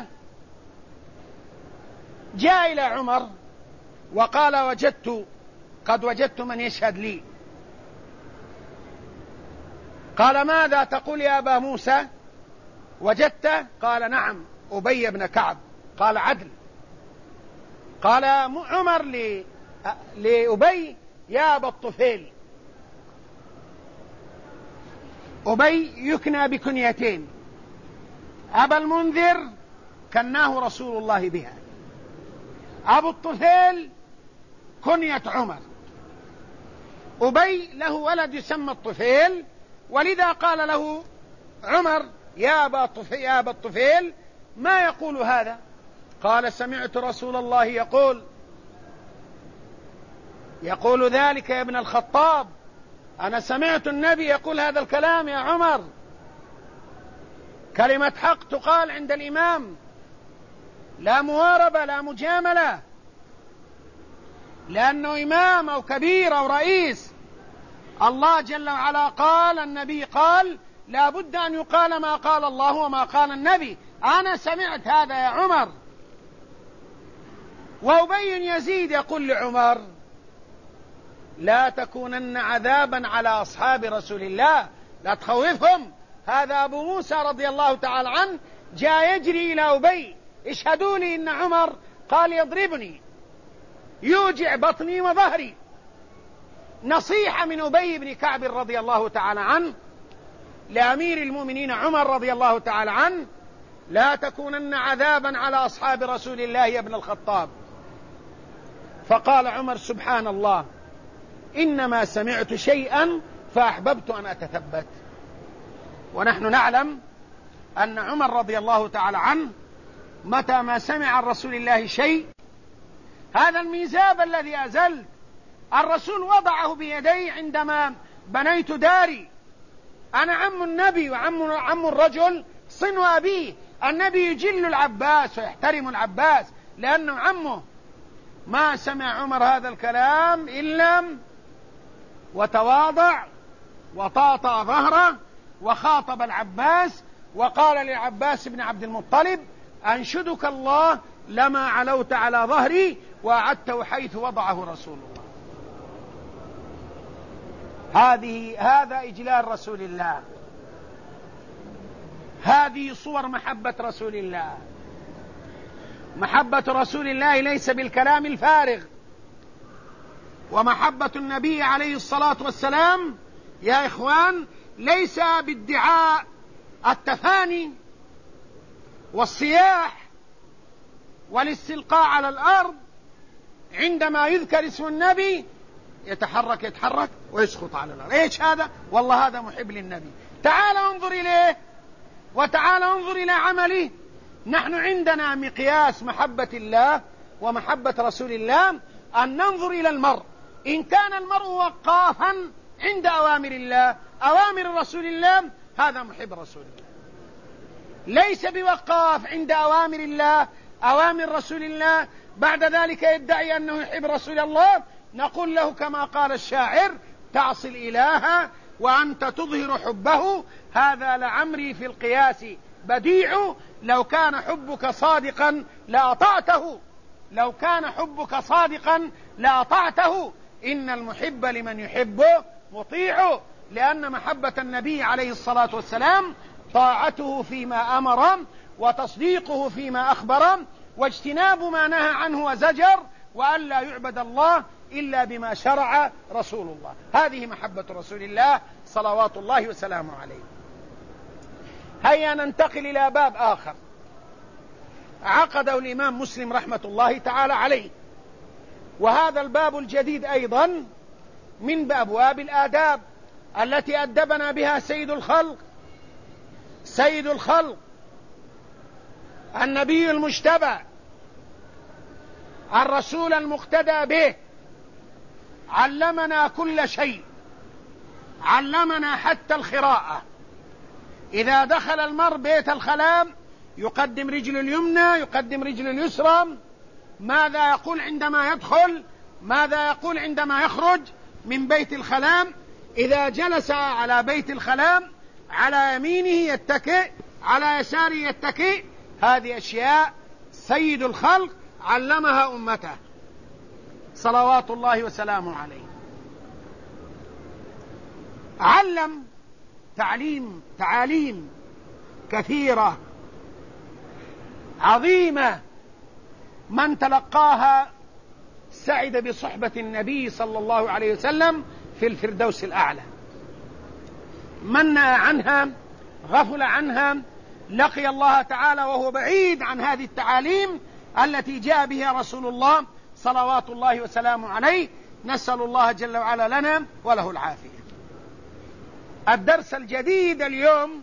جاء إلى عمر وقال: قد وجدت من يشهد لي. قال: ماذا تقول يا أبا موسى؟ وجدت؟ قال: نعم، أبي بن كعب. قال: عدل. قال عمر لأبي: يا أبا الطفيل. أبي يكنى بكنيتين، أبا المنذر كناه رسول الله بها، أبو الطفيل كنية عمر. أبي له ولد يسمى الطفيل، ولذا قال له عمر: يا أبا الطفيل. ما يقول هذا؟ قال: سمعت رسول الله يقول ذلك يا ابن الخطاب. أنا سمعت النبي يقول هذا الكلام يا عمر. كلمة حق تقال عند الإمام، لا مواربة لا مجاملة، لأنه إمام أو كبير أو رئيس. الله جل وعلا قال، النبي قال، لا بد أن يقال ما قال الله وما قال النبي. أنا سمعت هذا يا عمر. وأبي يزيد يقول لعمر: لا تكونن عذابا على أصحاب رسول الله، لا تخوفهم. هذا أبو موسى رضي الله تعالى عنه جاء يجري إلى أبي: اشهدوا لي إن عمر قال يضربني، يوجع بطني وظهري. نصيحة من أبي بن كعب رضي الله تعالى عنه لأمير المؤمنين عمر رضي الله تعالى عنه: لا تكونن عذابا على أصحاب رسول الله يا ابن الخطاب. فقال عمر: سبحان الله، إنما سمعت شيئا فأحببت أن أتثبت. ونحن نعلم أن عمر رضي الله تعالى عنه متى ما سمع عن رسول الله شيء، هذا الميزاب الذي أزلت الرسول وضعه بيدي عندما بنيت داري. أنا عم النبي وعم الرجل صنو أبيه. النبي يجل العباس ويحترم العباس لأنه عمه. ما سمع عمر هذا الكلام إلا وتواضع وطاطا ظهره وخاطب العباس وقال للعباس بن عبد المطلب: أنشدك الله لما علوت على ظهري وأعدته حيث وضعه رسول الله. هذا إجلال رسول الله، هذه صور محبة رسول الله. محبة رسول الله ليس بالكلام الفارغ، ومحبة النبي عليه الصلاة والسلام يا إخوان ليس بادعاء التفاني والصياح والاستلقاء على الأرض. عندما يذكر اسم النبي يتحرك ويسقط على الأرض. إيش هذا؟ والله هذا محب للنبي. تعال انظر إليه وتعال انظر إلى عمله. نحن عندنا مقياس محبة الله ومحبة رسول الله أن ننظر إلى المرء. إن كان المرء وقافا عند أوامر الله أوامر رسول الله هذا محب رسول الله. ليس بوقاف عند أوامر الله أوامر رسول الله بعد ذلك يدعي أنه يحب رسول الله، نقول له كما قال الشاعر: تعصي الإله وأنت تظهر حبه، هذا لعمري في القياس بديع، لو كان حبك صادقا لأطعته، لو كان حبك صادقا لأطعته. إن المحب لمن يحبه مطيع، لأن محبة النبي عليه الصلاة والسلام طاعته فيما أمر وتصديقه فيما أخبر واجتناب ما نهى عنه وزجر، وأن لا يعبد الله إلا بما شرع رسول الله. هذه محبة رسول الله صلوات الله وسلامه عليه. هيا ننتقل إلى باب آخر عقده الإمام مسلم رحمة الله تعالى عليه، وهذا الباب الجديد أيضا من أبواب الآداب التي أدبنا بها سيد الخلق النبي المجتبى الرسول المقتدى به. علمنا كل شيء، علمنا حتى الخراءة. إذا دخل المرء بيت الخلاء يقدم رجل اليمنى يقدم رجل اليسرى، ماذا يقول عندما يدخل، ماذا يقول عندما يخرج من بيت الخلاء. إذا جلس على بيت الخلاء على يمينه يتكئ، على يساره يتكئ. هذه أشياء سيد الخلق علمها أمته صلوات الله وسلامه عليه. علم تعاليم كثيرة عظيمة، من تلقاها سعد بصحبة النبي صلى الله عليه وسلم في الفردوس الأعلى. من نأى عنها غفل عنها لقي الله تعالى وهو بعيد عن هذه التعاليم التي جاء بها رسول الله صلوات الله وسلامه عليه. نسأل الله جل وعلا لنا وله العافية. الدرس الجديد اليوم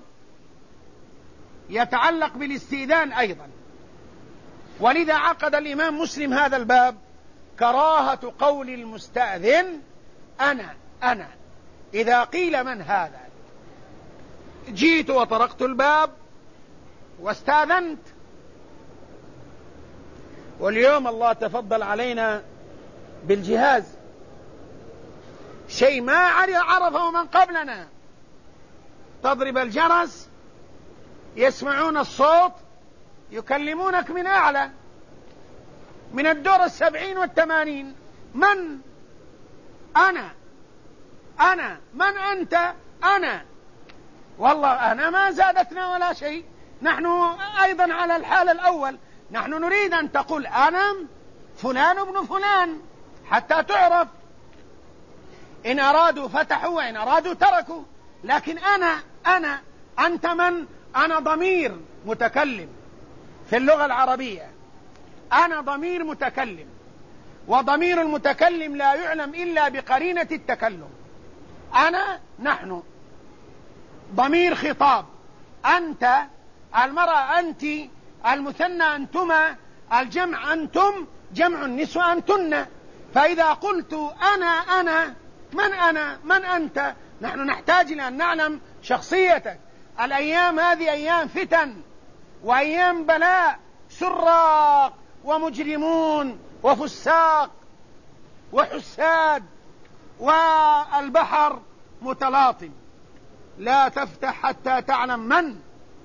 يتعلق بالاستئذان أيضا، ولذا عقد الإمام مسلم هذا الباب: كراهة قول المستأذن أنا إذا قيل من هذا. جيت وطرقت الباب واستأذنت، واليوم الله تفضل علينا بالجهاز، شيء ما عرفه من قبلنا. تضرب الجرس يسمعون الصوت يكلمونك من أعلى، من الدور 70 و80. من أنا من أنت؟ أنا والله أنا ما زادتنا ولا شيء. نحن أيضا على الحال الأول، نحن نريد أن تقول أنا فلان ابن فلان حتى تعرف. إن أرادوا فتحوا وإن أرادوا تركوا، لكن أنا أنت من؟ أنا ضمير متكلم في اللغة العربية، أنا ضمير متكلم، وضمير المتكلم لا يعلم إلا بقرينة التكلم. نحن ضمير خطاب، أنت المرأة، أنت المثنى أنتما، الجمع أنتم، جمع النسوة أنتن. فإذا قلت أنا من أنت؟ نحن نحتاج إلى أن نعلم شخصيتك. الأيام هذه أيام فتن وأيام بلاء، سراق ومجرمون وفساق وحساد، والبحر متلاطم، لا تفتح حتى تعلم من.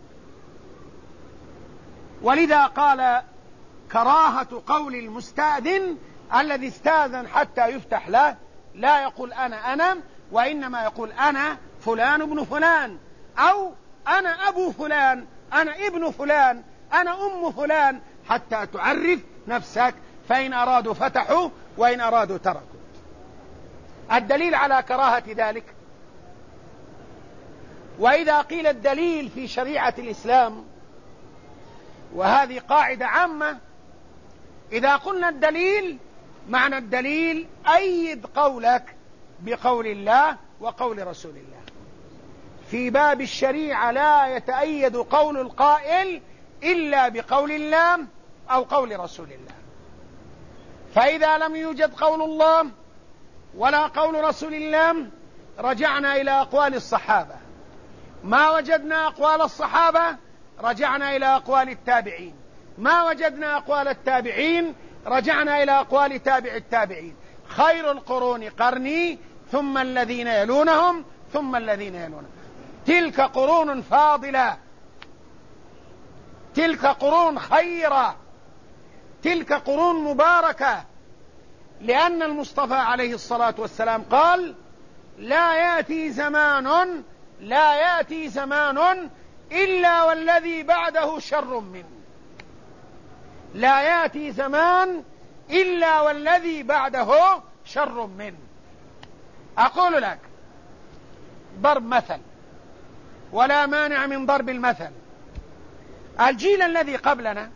ولذا قال كراهة قول المستأذن الذي استاذن حتى يفتح له، لا يقول أنا، وإنما يقول أنا فلان ابن فلان، أو أنا أبو فلان، أنا ابن فلان، أنا أم فلان، حتى تعرف نفسك. فإن أرادوا فتحوا وإن أرادوا تركوا. الدليل على كراهة ذلك، وإذا قيل الدليل في شريعة الإسلام، وهذه قاعدة عامة، إذا قلنا الدليل معنى الدليل أيد قولك بقول الله وقول رسول الله. في باب الشريعة لا يتأيد قول القائل إلا بقول الله أو قول رسول الله. فإذا لم يوجد قول الله ولا قول رسول الله رجعنا إلى أقوال الصحابة، ما وجدنا أقوال الصحابة رجعنا إلى أقوال التابعين، ما وجدنا أقوال التابعين رجعنا إلى أقوال تابع التابعين. خير القرون قرني ثم الذين يلونهم ثم الذين يلونهم. تلك قرون فاضلة، تلك قرون خيرة، تلك قرون مباركة، لأن المصطفى عليه الصلاة والسلام قال لا يأتي زمان إلا والذي بعده شر منه. لا يأتي زمان إلا والذي بعده شر منه. أقول لك ضرب مثل، ولا مانع من ضرب المثل. الجيل الذي قبلنا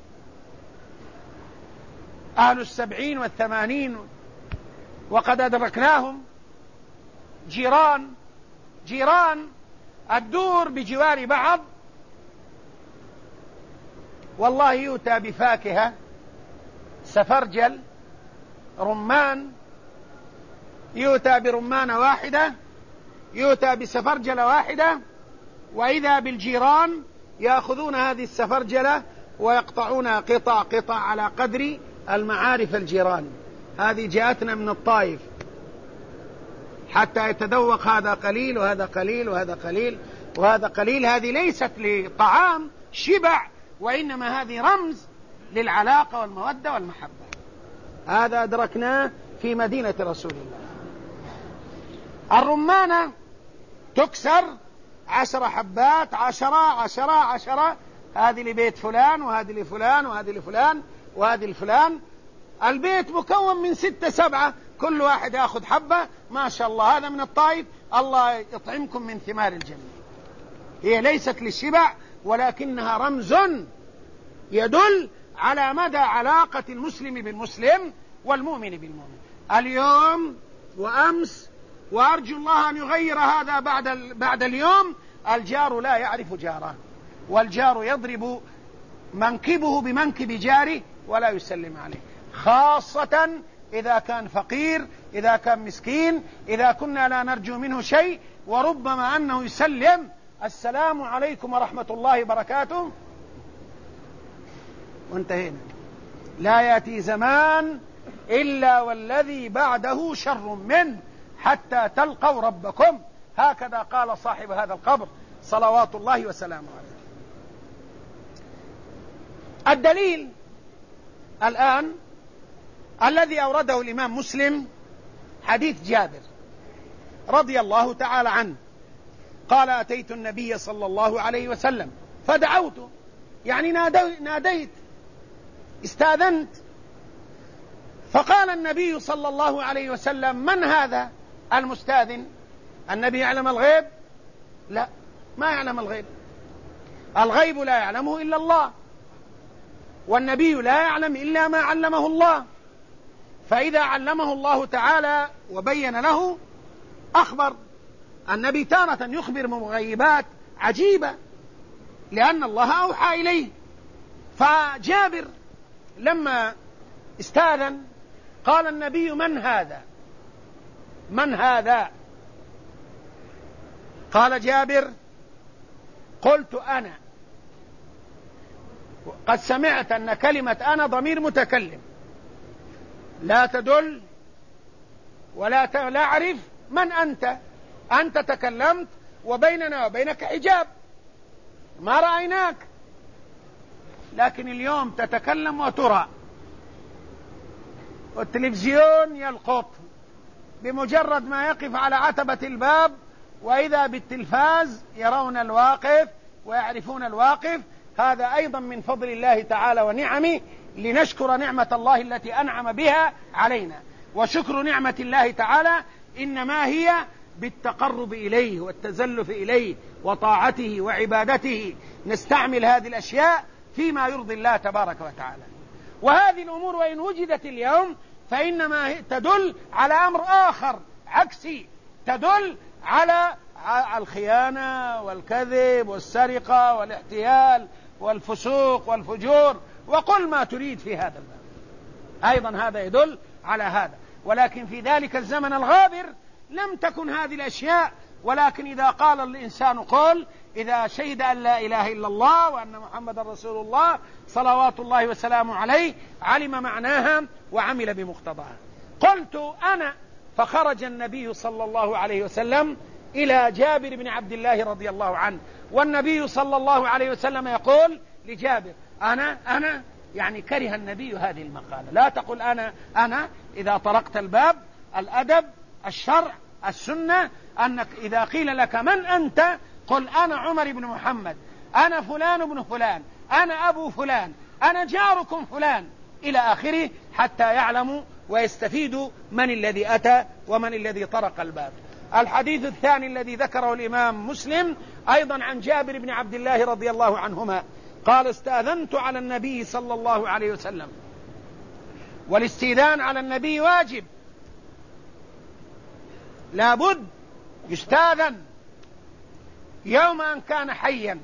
أهل 70 و80 وقد أدركناهم جيران الدور بجوار بعض، والله يؤتى بفاكهة، سفرجل، رمان، يؤتى برمانة واحدة، يؤتى بسفرجلة واحدة، وإذا بالجيران يأخذون هذه السفرجلة ويقطعونها قطع على قدر المعارف الجيران. هذه جاءتنا من الطائف، حتى يتذوق هذا قليل وهذا قليل وهذا قليل وهذا قليل. هذه ليست لطعام شبع، وإنما هذه رمز للعلاقة والمودة والمحبة. هذا أدركناه في مدينة رسول الله. الرمانة تكسر 10 حبات، 10، هذه لبيت فلان وهذه لفلان وهذه لفلان وهذه لفلان. البيت مكون من 6 7، كل واحد يأخذ حبة، ما شاء الله. هذا من الطائف، الله يطعمكم من ثمار الجنة. هي ليست للشبع، ولكنها رمز يدل على مدى علاقة المسلم بالمسلم والمؤمن بالمؤمن. اليوم وأمس، وأرجو الله أن يغير هذا بعد اليوم، الجار لا يعرف جاره، والجار يضرب منكبه بمنكب جاره ولا يسلم عليه، خاصة إذا كان فقير، إذا كان مسكين، إذا كنا لا نرجو منه شيء، وربما أنه يسلم السلام عليكم ورحمة الله وبركاته وانتهينا. لا يأتي زمان إلا والذي بعده شر منه حتى تلقوا ربكم، هكذا قال صاحب هذا القبر صلوات الله وسلامه عليه. الدليل الآن الذي أورده الإمام مسلم حديث جابر رضي الله تعالى عنه قال أتيت النبي صلى الله عليه وسلم فدعوت، يعني ناديت، استاذنت. فقال النبي صلى الله عليه وسلم من هذا المستاذن؟ النبي يعلم الغيب؟ لا، ما يعلم الغيب. الغيب لا يعلمه إلا الله، والنبي لا يعلم إلا ما علمه الله. فإذا علمه الله تعالى وبين له أخبر. النبي تارة يخبر بمغيبات عجيبة لأن الله أوحى إليه، فجابر لما استأذن قال النبي: من هذا؟ من هذا؟ قال جابر: قلت أنا. قد سمعت أن كلمة أنا ضمير متكلم لا تدل ولا أعرف من أنت. أنت تكلمت وبيننا وبينك حجاب، ما رأيناك، لكن اليوم تتكلم وترى، والتلفزيون يلقط بمجرد ما يقف على عتبة الباب، وإذا بالتلفاز يرون الواقف ويعرفون الواقف. هذا أيضا من فضل الله تعالى ونعمه، لنشكر نعمة الله التي أنعم بها علينا. وشكر نعمة الله تعالى إنما هي بالتقرب إليه والتزلف إليه وطاعته وعبادته. نستعمل هذه الأشياء فيما يرضي الله تبارك وتعالى. وهذه الأمور وإن وجدت اليوم فإنما تدل على أمر آخر عكسي، تدل على الخيانة والكذب والسرقة والاحتيال والفسوق والفجور، وقل ما تريد في هذا الباب. أيضا هذا يدل على هذا. ولكن في ذلك الزمن الغابر لم تكن هذه الأشياء، ولكن إذا قال الإنسان قل، إذا شهد أن لا إله إلا الله وأن محمد رسول الله صلوات الله وسلامه عليه، علم معناها وعمل بمقتضاها. قلت أنا، فخرج النبي صلى الله عليه وسلم إلى جابر بن عبد الله رضي الله عنه، والنبي صلى الله عليه وسلم يقول لجابر: أنا يعني كره النبي هذه المقالة. لا تقل أنا. إذا طرقت الباب، الأدب، الشرع، السنة، أنك إذا قيل لك من أنت قل: أنا عمر بن محمد، أنا فلان بن فلان، أنا أبو فلان، أنا جاركم فلان، إلى آخره، حتى يعلموا ويستفيدوا من الذي أتى ومن الذي طرق الباب. الحديث الثاني الذي ذكره الإمام مسلم أيضا عن جابر بن عبد الله رضي الله عنهما قال: استأذنت على النبي صلى الله عليه وسلم. والاستئذان على النبي واجب، لابد يستأذن يوم أن كان حيا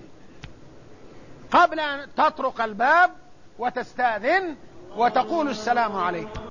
قبل أن تطرق الباب وتستأذن وتقول: السلام عليكم.